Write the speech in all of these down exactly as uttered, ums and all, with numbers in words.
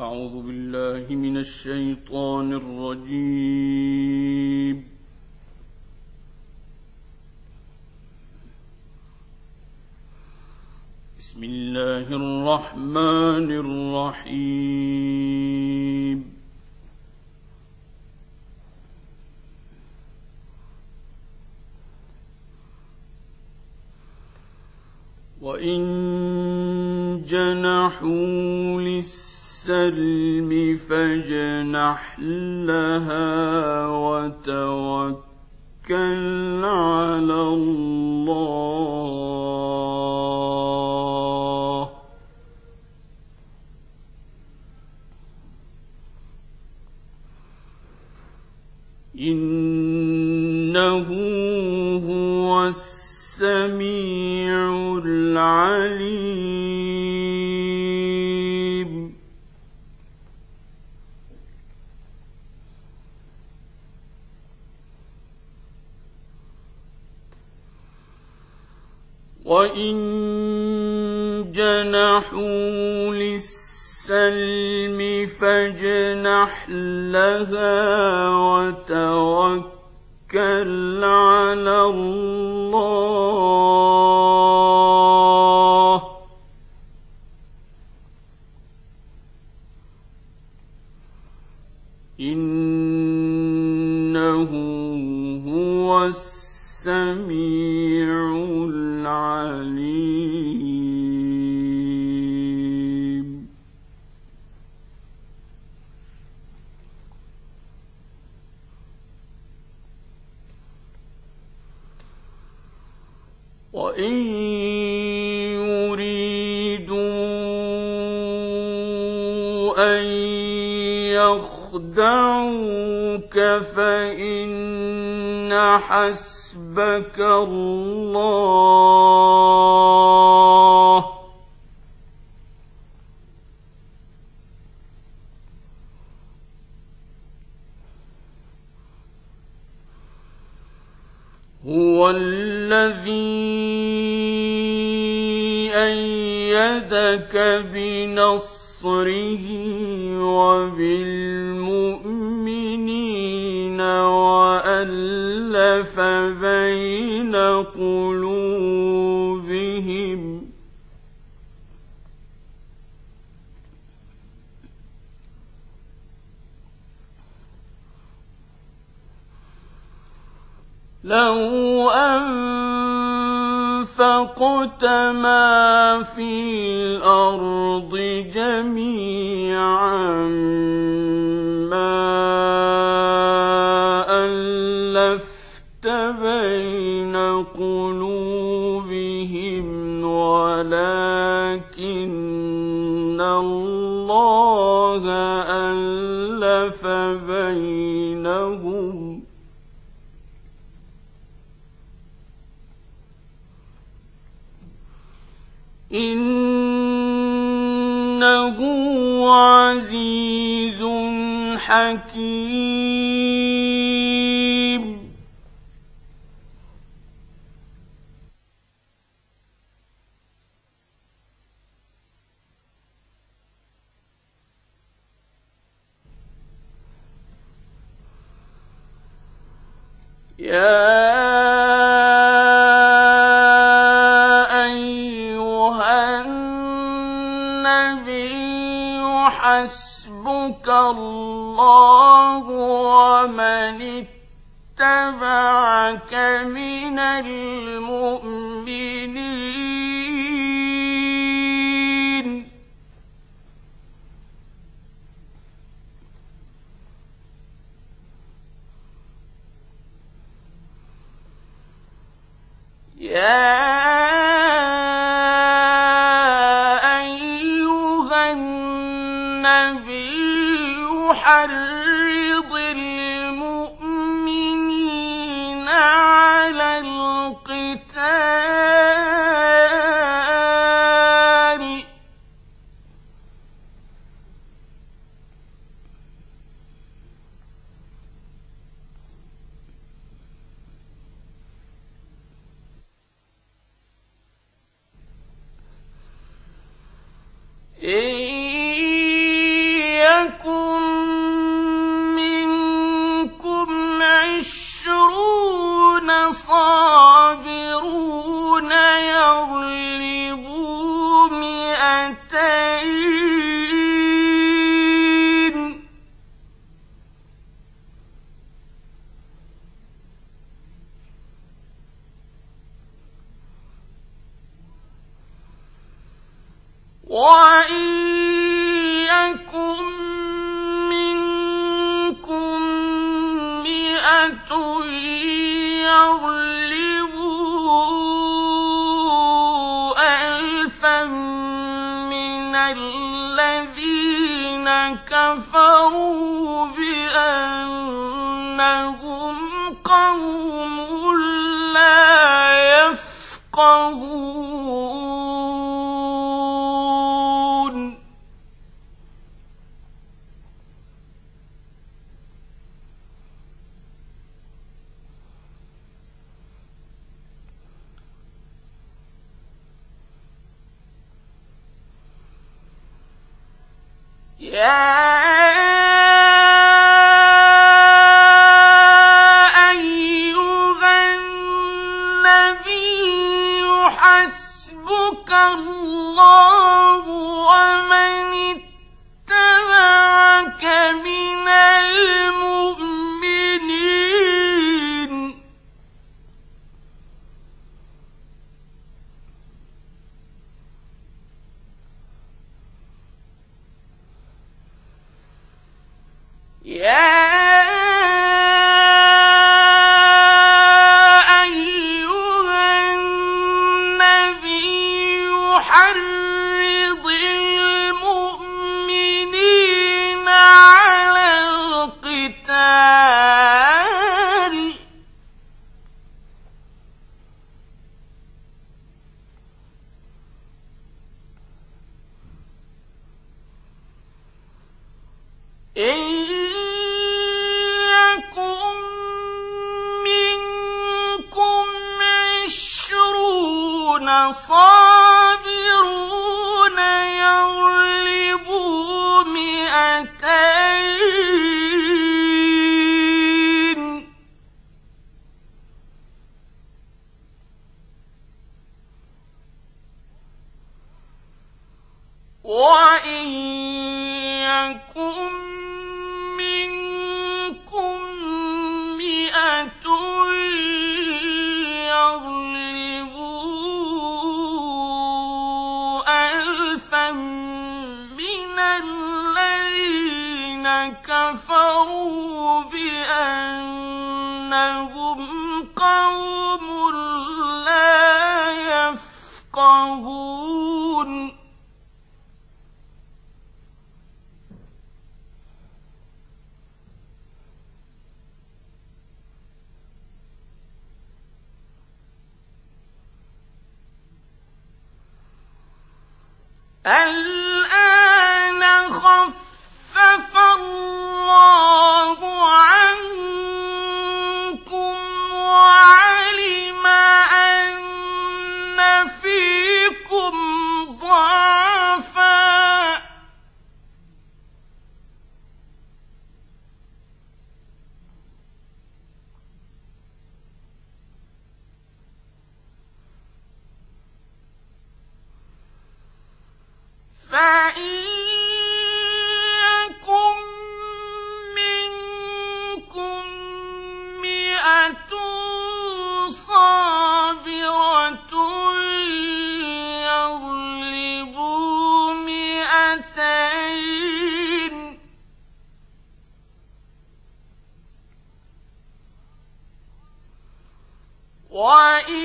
أعوذ بالله من الشيطان الرجيم. بسم الله الرحمن الرحيم. وإن جنحوا للسلم فاجنح لها وتوكل على الله إنه هو السميع العليم. وإن جنحوا للسلم فاجنح لها وتوكل على الله إنه هو السميع العليم. وإن يريدوا أن يخدعوك فإن حسبك الله هو الذي أيدك بنصره وبالمؤمنين وألف بين قلوبهم لو أنفقت ما في الأرض جميعا ما ألفت بين قلوبهم ولكن الله ألف بينهم إنه عزيز حكيم. يا حسبك الله ومن اتبعك من المؤمنين يا حرض المؤمنين على القتال إن يكن منكم عشرون صابرون يغلبوا مئتين وإن يكن منكم مئة يغلبوا ألفا من الذين كفروا بأنهم قوم لا يفقهون يا أيها النبي حسبك الله ومن اتبعك من المؤمنين يا أيها النبي حرض المؤمنين على القتال إن يكن منكم عشرون صابرون يغلبوا مئتين وإن يكن منكم مئة يغلبوا ألفا من الذين كفروا بأنهم قوم لا يفقهون الآن خفف الله عنكم وعلم أن فيكم ضعفا فإن يكن منكم مئة صابرة يغلبوا مئتين وإن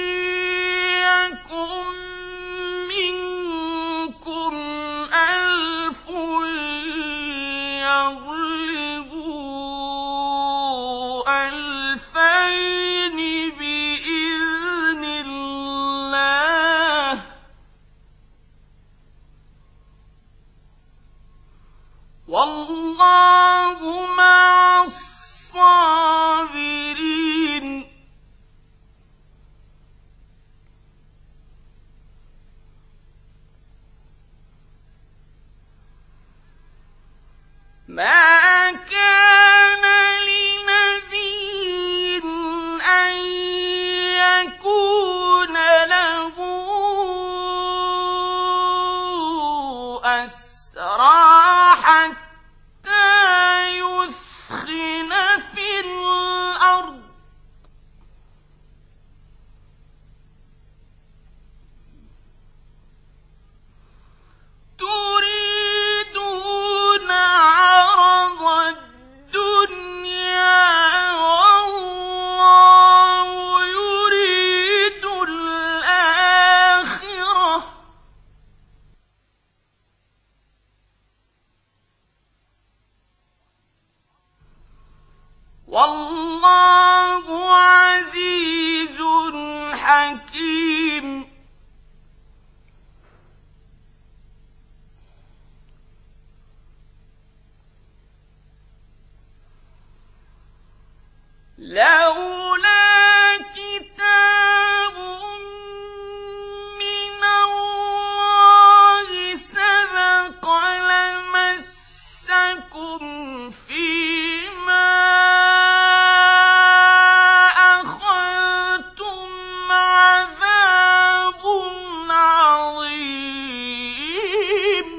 يكن منكم ألف يغلبوا ألفين بإذن الله والله مع الصابرين مَا كَانَ لِنَبِيٍّ أَن يَكُونَ لَهُ أَسْرَىٰ حَتَّىٰ يُثْخِنَ فِي الْأَرْضِ ۚ تُرِيدُونَ عَرَضَ الدُّنْيَا وَاللَّهُ يُرِيدُ الْآخِرَةَ ۚ وَاللَّهُ عَزِيزٌ حَكِيمٌ. لولا كتاب من الله سبق لمسكم فيما أخذتم عذاب عظيم.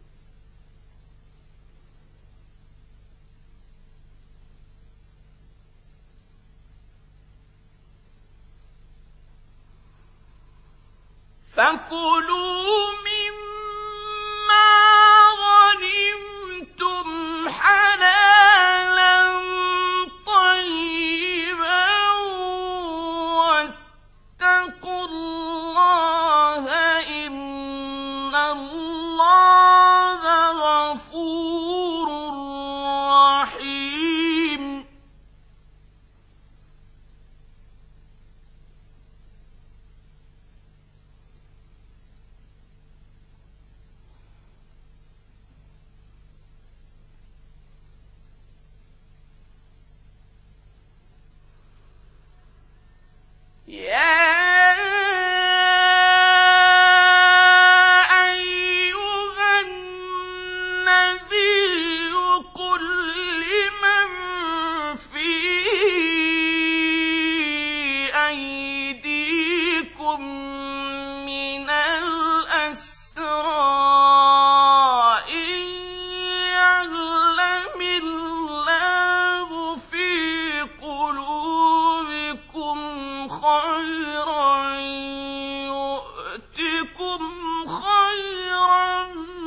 فَكُلُوا مِمَّا غَنِمْتُمْ حَلَالًا طَيِّبًا وَاتَّقُوا اللَّهَ ۚ إِنَّ اللَّهَ غَفُورٌ رَّحِيمٌ. يَا أَيُّهَا النَّبِيُّ قُل لِّمَن فِي أَيْدِيكُم مِّنَ الْأَسْرَىٰ إِن يَعْلَمِ اللَّهُ فِي قُلُوبِكُمْ خَيْرًا يُؤْتِكُمْ خَيْرًا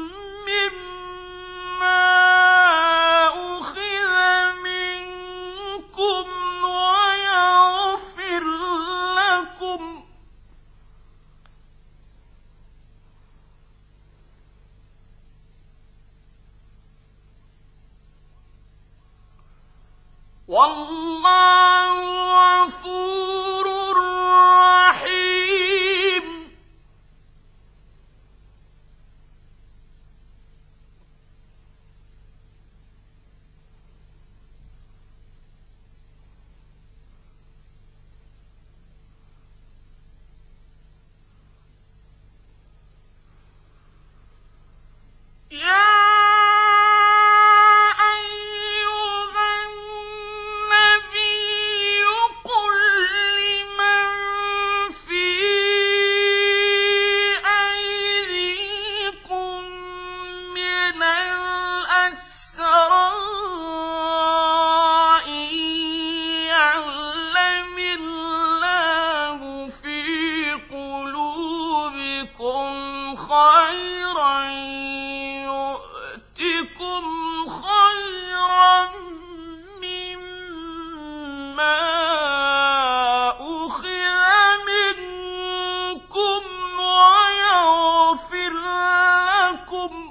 مِّمَّا أُخِذَ مِنكُمْ وَيَغْفِرْ لَكُمْ ۗ وَاللَّهُ غَفُورٌ رَّحِيمٌ. يَا أَيُّهَا النَّبِيُّ قُل لِّمَن فِي أَيْدِيكُم مِّنَ الْأَسْرَىٰ إِن يَعْلَمِ اللَّهُ فِي قُلُوبِكُمْ خَيْرًا يُؤْتِكُمْ خَيْرًا مِّمَّا أُخِذَ مِنكُمْ وَيَغْفِرْ لَكُمْ ۗ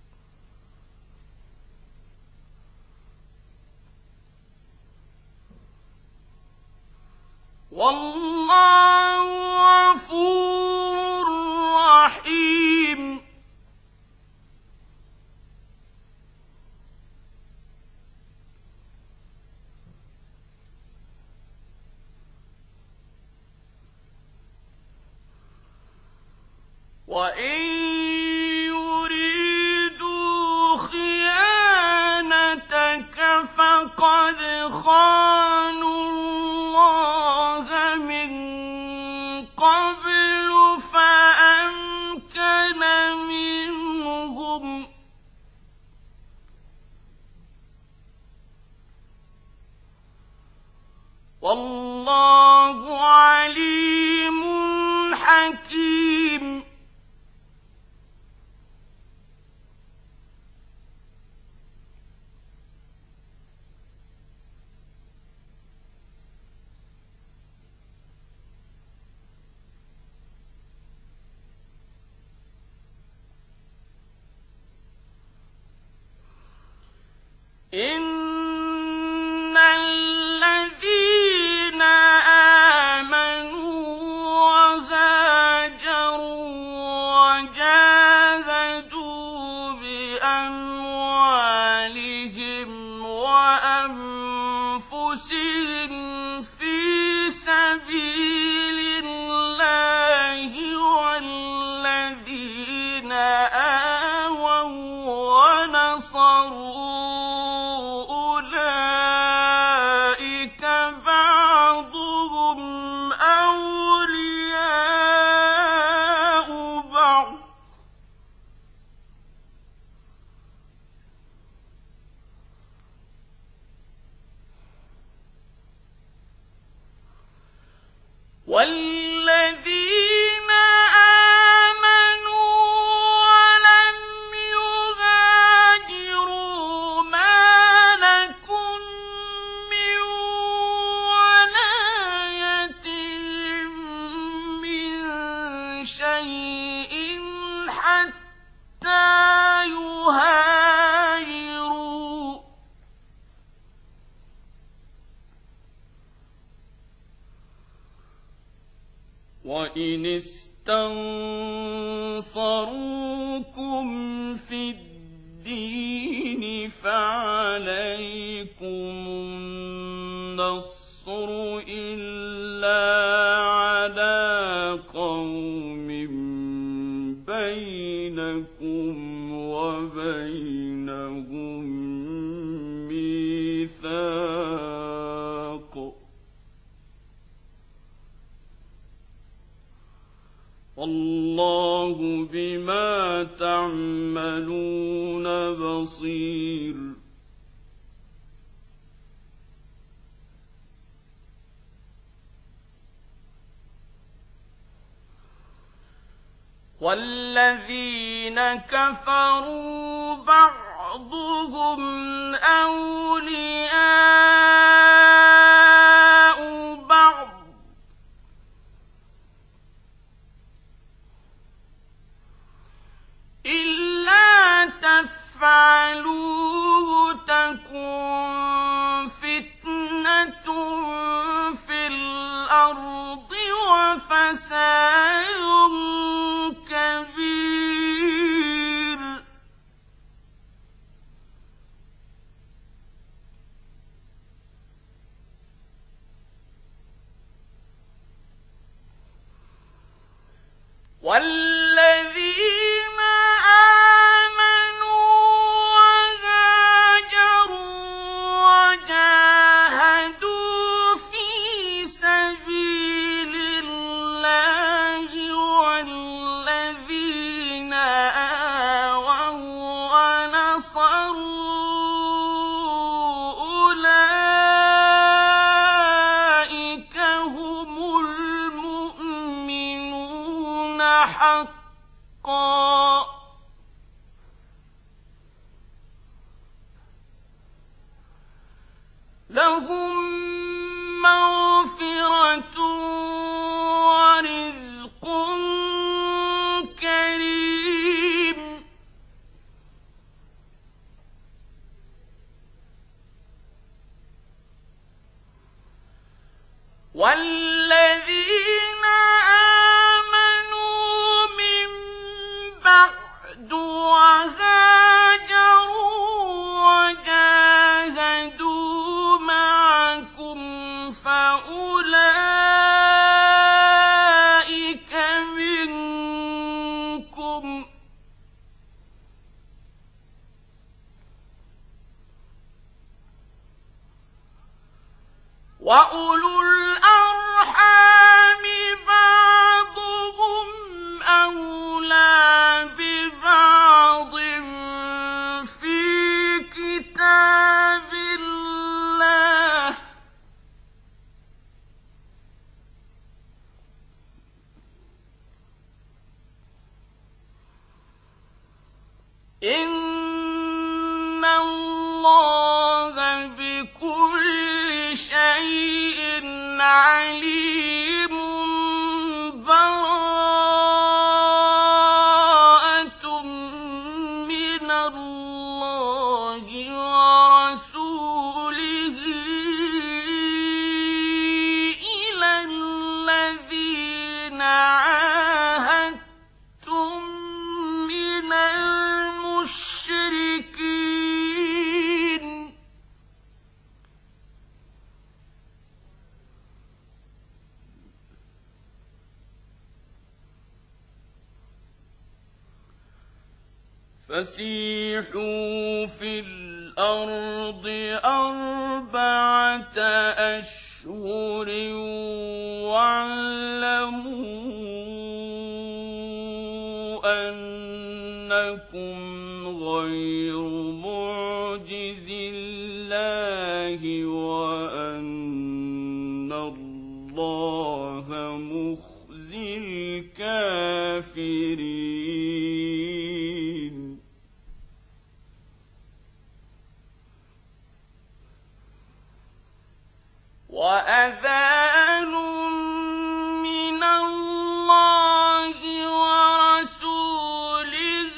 وَاللَّهُ غَفُورٌ رَّحِيمٌ. وَإِن يُرِيدُوا خِيَانَتَكَ لقد خانوا الله من قبل فأمكن منهم والله عليم حكيم. إن الذين آمنوا وهاجروا وجاهدوا بأموالهم وأنفسهم في سبيل الله والذين آووا ونصروا والذين آمنوا ولم يهاجروا ما لكم من ولايتهم من شيء حتى يهاجروا وإن استنصروكم في الدين فعليكم النصر إلا على قوم بينكم وبينهم ميثاق والله بما تعملون بصير. والذين كفروا بعضهم أولياء بعض إلا تفعلوه تكن فتنة في الأرض وفساد كبير. والذين آمنوا وهاجروا وجاهدوا في سبيل الله والذين آووا ونصروا أولئك هم المؤمنون حقا لهم مغفرة ورزق كريم. والذين آمنوا من بعد وهاجروا وجاهدوا معكم فأولئك منكم إِنَّ اللَّهَ بِكُلِّ شَيْءٍ عَلِيمٌ بَرَاءَةٌ مِّنَ اللَّهِ وَرَسُولِهِ إِلَى الَّذِينَ عَاهَدتُّم مِّنَ الْمُشْرِكِينَ فَسِيحُوا فِي الْأَرْضِ أَرْبَعَةَ أَشْهُرٍ وَاعْلَمُوا أَنَّكُمْ غَيْرُ مُعْجِزِي اللَّهِ وَأَنَّ اللَّهَ مُخْزِي الْكَافِرِينَ. وَأَذَانٌ مِّنَ اللَّهِ وَرَسُولِهِ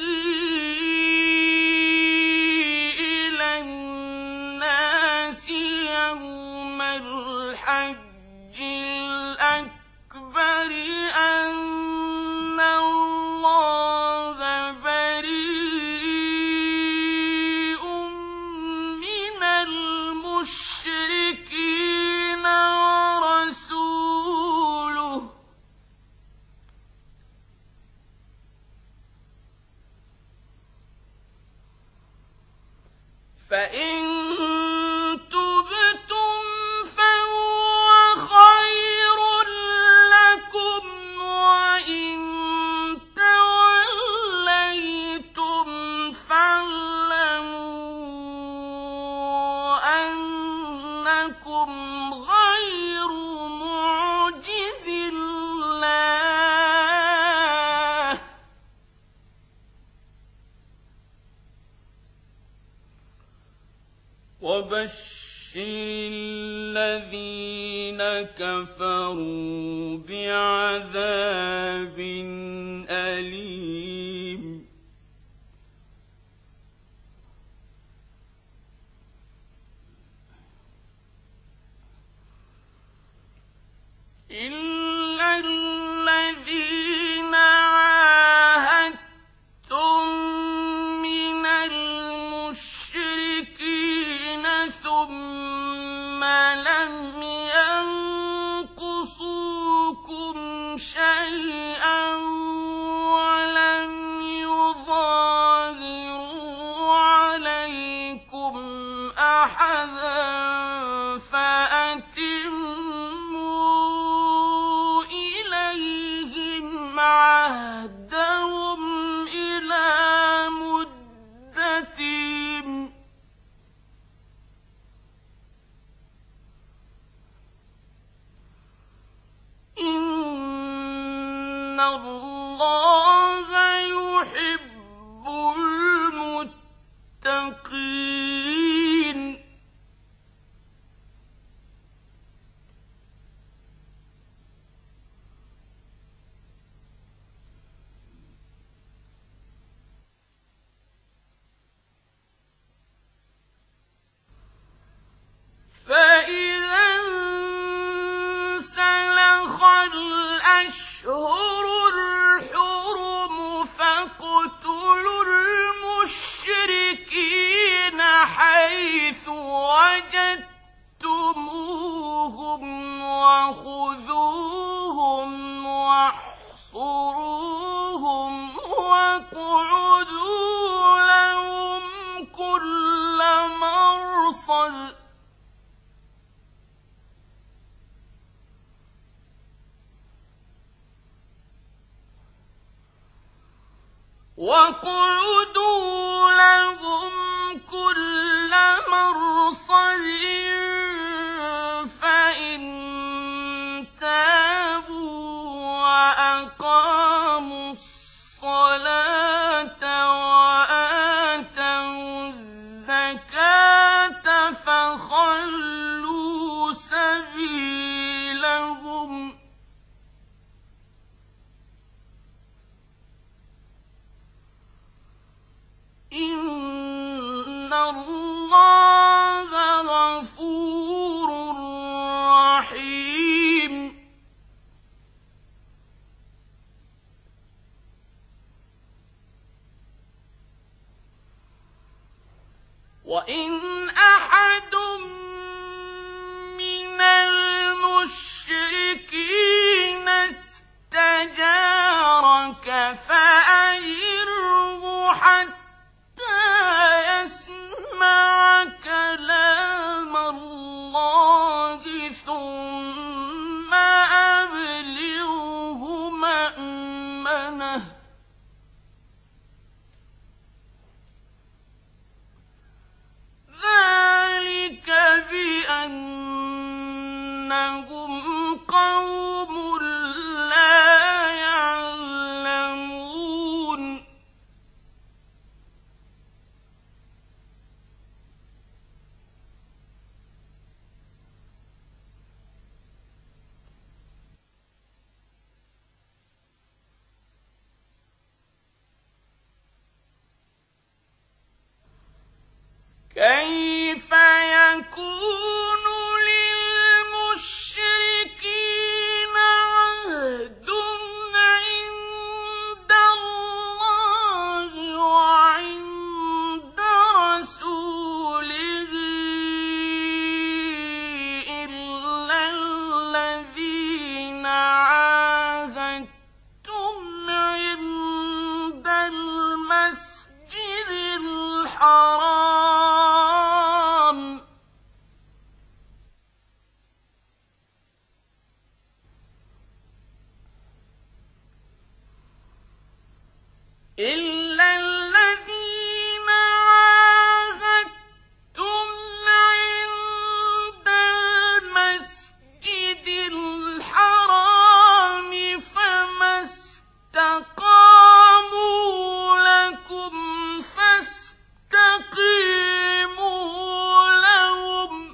إِلَى النَّاسِ يَوْمَ الْحَجِّ الْأَكْبَرِ أَنَّ اللَّهَ بَرِيءٌ مِّنَ الْمُشْرِكِينَ وَرَسُولُهُ فَإِن تُبْتُمْ فَهُوَ خَيْرٌ لَّكُمْ وَإِن تَوَلَّيْتُمْ فَاعْلَمُوا أَنَّكُمْ غَيْرُ مُعْجِزِي اللَّهِ وَبَشِّرِ الَّذِينَ كَفَرُوا بِعَذَابٍ أَلِيمٍ. إِلَّا الَّذِينَ عَاهَدتُّم مِّنَ الْمُشْرِكِينَ ثُمَّ لَمْ يَنقُصُوكُمْ شَيْئًا وَلَمْ يُظَاهِرُوا عَلَيْكُمْ أَحَدًا فَأَتِمُّوا إِلَيْهِمْ عَهْدَهُمْ إِلَىٰ مُدَّتِهِمْ ۚ إِنَّ اللَّهَ يُحِبُّ الْمُتَّقِينَ. فَإِذَا انسَلَخَ الْأَشْهُرُ الْحُرُمُ فَاقْتُلُوا الْمُشْرِكِينَ حَيْثُ وَجَدتُّمُوهُمْ وَخُذُوهُمْ وَاحْصُرُوهُمْ وَاقْعُدُوا لَهُمْ كُلَّ مَرْصَدٍ وَاقْعُدُوا لَهُمْ كُلَّ مَرْصَدٍ فَإِن تَابُوا وَأَقَامُوا الصَّلَاةَ وَآتَوُا اللَّهَ غَفُورٌ رَّحِيمٌ وَإِنْ أَحَدٌ مِّنَ الْمُشْرِكِينَ اسْتَجَارَكَ فَأَجِرْهُ حَتَّىٰ يَسْمَعَ كَلَامَ اللَّهِ ثُمَّ أَبْلِغْهُ مَأْمَنَهُ ۚ ذَٰلِكَ بِأَنَّهُمْ قَوْمٌ لَّا يَعْلَمُونَ كَيْفَ يَكُونُ لِلْمُشْرِكِينَ عَهْدٌ عِندَ اللَّهِ وَعِندَ رَسُولِهِ إِلَّا الَّذِينَ عَاهَدتُّمْ عِندَ الْمَسْجِدِ الْحَرَامِ ۖ إِلَّا الَّذِينَ عَاهَدتُّمْ عِندَ الْمَسْجِدِ الْحَرَامِ فَمَا اسْتَقَامُوا لَكُمْ فَاسْتَقِيمُوا لَهُمْ ۚ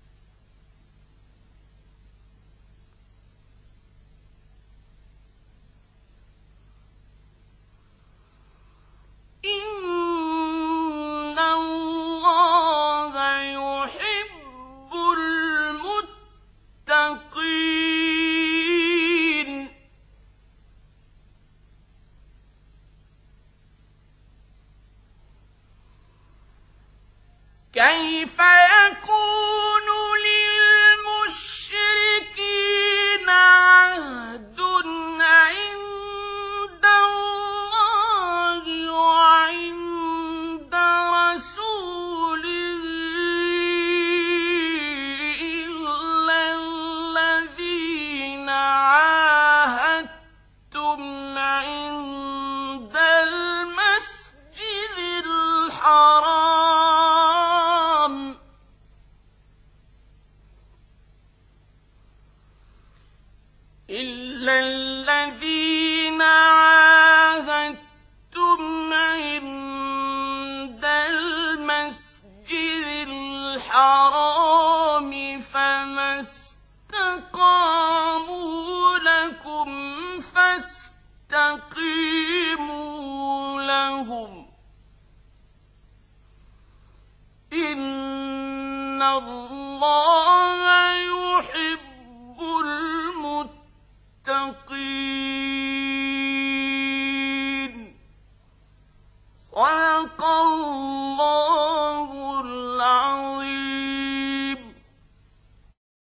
إِنَّ اللَّهَ يُحِبُّ الْمُتَّقِينَ كَيْفَ يَكُونُ لِلْمُشْرِكِينَ عَهْدٌ عِندَ اللَّهِ وَعِندَ رَسُولِهِ إِلَّا الَّذِينَ عَاهَدتُّمْ عِندَ الْمَسْجِدِ الْحَرَامِ ۖ إِلَّا الَّذِينَ عَاهَدتُّمْ عِندَ الْمَسْجِدِ الْحَرَامِ فَمَا اسْتَقَامُوا لَكُمْ فَاسْتَقِيمُوا لَهُمْ ۚ إِنَّ اللَّهَ يُحِبُّ الْمُتَّقِينَ. صدق